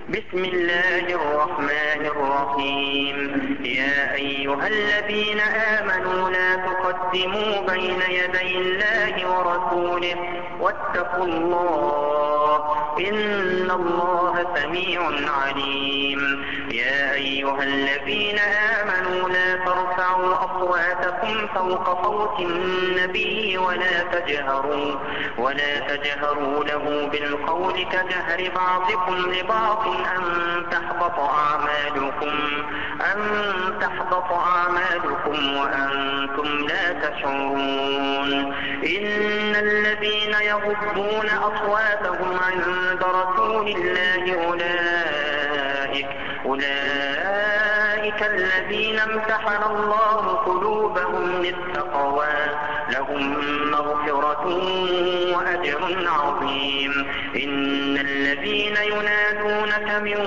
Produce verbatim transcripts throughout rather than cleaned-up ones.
بسم الله الرحمن الرحيم. يا أيها الذين آمنوا لا تقدموا بين يدي الله ورسوله واتقوا الله إن الله سميع عليم. يا أيها الذين آمنوا لا ترفعوا أصواتكم فوق صوت النبي ولا تجهروا ولا تجهروا له بالقول كجهر بعضكم لبعض أن تحبط أعمالكم أن تحبط أعمالكم وأنتم لا تشعرون. إن الذين يغضون أصواتهم عند رسول الله أولئك أولئك الذين امتحن الله قلوبهم للتقوى لهم مغفرة وأجر عظيم. إن الذين ينادونك من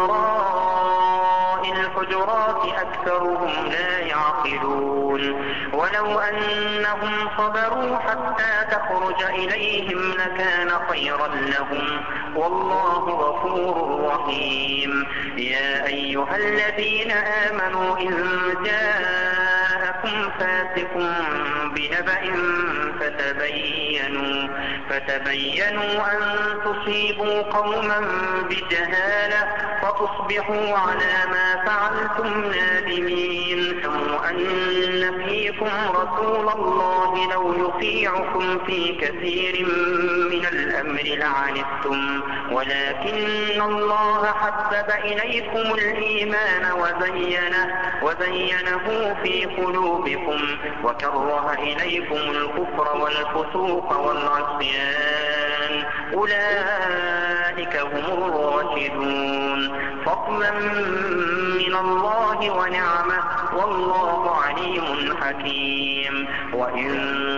وراء الحجرات أكثرهم لا يعقلون. ولو أنهم صبروا حتى تخرج إليهم لكان خيرا لهم والله غفور رحيم. يا أيها الذين آمنوا إن جاءكم فاسق بنبأ فتبينوا فتبينوا أن تصيبوا قوما بجهالة فتصبحوا على ما فعلتم نادمين. أن فيكم رسول الله لو يطيعكم في كثير من الأمر لعنتم ولكن الله حبب إليكم الإيمان وزينه, وزينه في قلوبكم وكره إليكم الكفر والفسوق والعصيان أولئك هم الراشدون فضلا من الله ونعمه والله عليم حكيم. وإن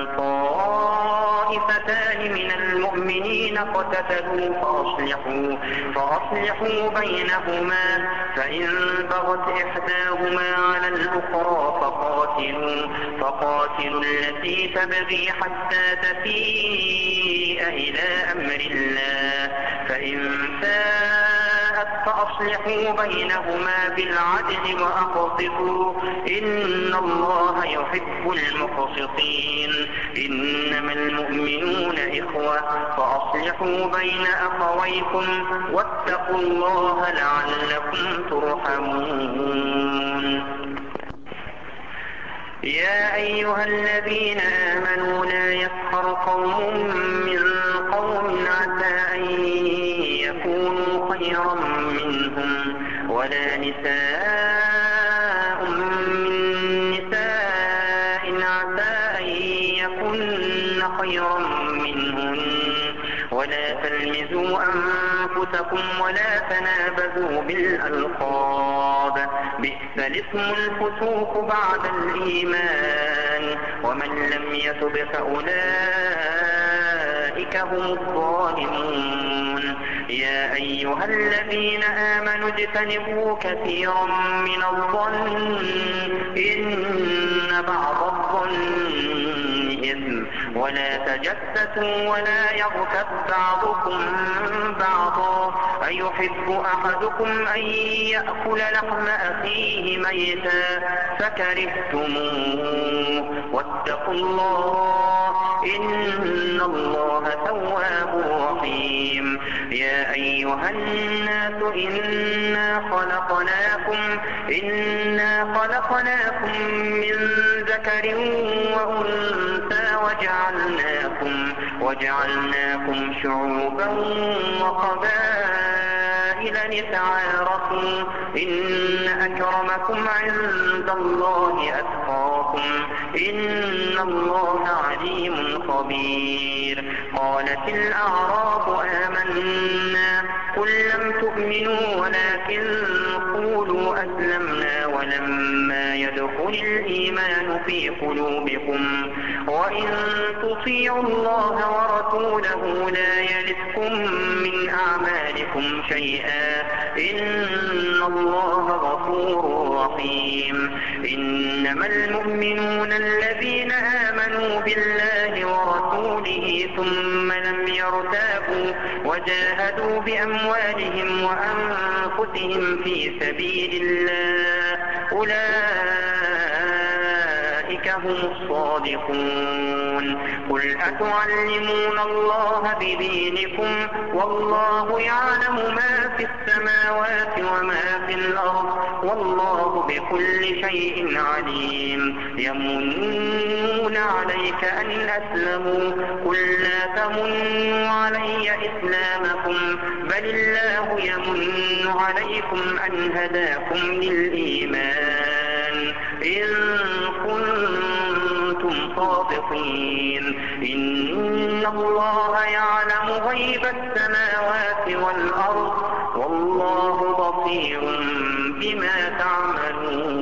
طائفتان من المؤمنين اقتتلوا فأصلحوا, فأصلحوا بينهما فإن بغت إحداهما على الأخرى فقاتلوا, فقاتلوا التي تبغي حتى تفيء إلى أمر الله فإن فاءت فأصلحوا بينهما بالعدل وأقسطوا إن الله يحب المقسطين. إنما المؤمنون إخوة فأصلحوا بين أخويكم واتقوا الله لعلكم ترحمون. يا أيها الذين آمنوا لا يسخر قوم من قوم عسى أن يكونوا خيرا منهم ولا نساء من نساء عسى أن يكن خيرا منهن ولا تلمزوا أنفسكم ولا تنابذوا بالألقاب بئس الاسم الفسوق بعد الإيمان ومن لم يتب فأولئك هم الظالمون. يا أيها الذين آمنوا اجتنبوا كثيرا من الظن إن بعض الظن إثم ولا تجسسوا ولا يغتب بعضكم بعضا أيحب أحدكم أن يأكل لحم أخيه ميتا فكرهتموه واتقوا الله إن الله تواب رحيم. يا أيها الناس إنا خلقناكم إنا خلقناكم من ذكر وأنثى وجعلناكم وجعلناكم شعوبا وقبائل لتعارفوا إن أكرمكم عند الله أتقاكم إن الله عليم خبير. قالت الأعراب آمنا قل لم تؤمنوا ولكن قولوا أسلمنا ولما يدخل الإيمان في قلوبكم وإن تطيعوا الله ورسوله ورسوله لا يلتكم من أعمالكم شيئا إن الله غفور رحيم إنما المؤمنون الذين آمنوا بالله ورسوله ثم لم يرتابوا وجاهدوا بأموالهم وأنفسهم في سبيل الله أولئك هم الصادقون قل أتعلمون الله بدينكم والله يعلم ما في السماوات وما في الأرض والله بكل شيء عليم يمنون عليك أن أسلموا قل لا تمنوا علي إسلامكم بل الله يمن عليكم أن هداكم للإيمان إن كنتم صادقين إن الله يعلم غيب السماوات والأرض والله بصير بما تعملون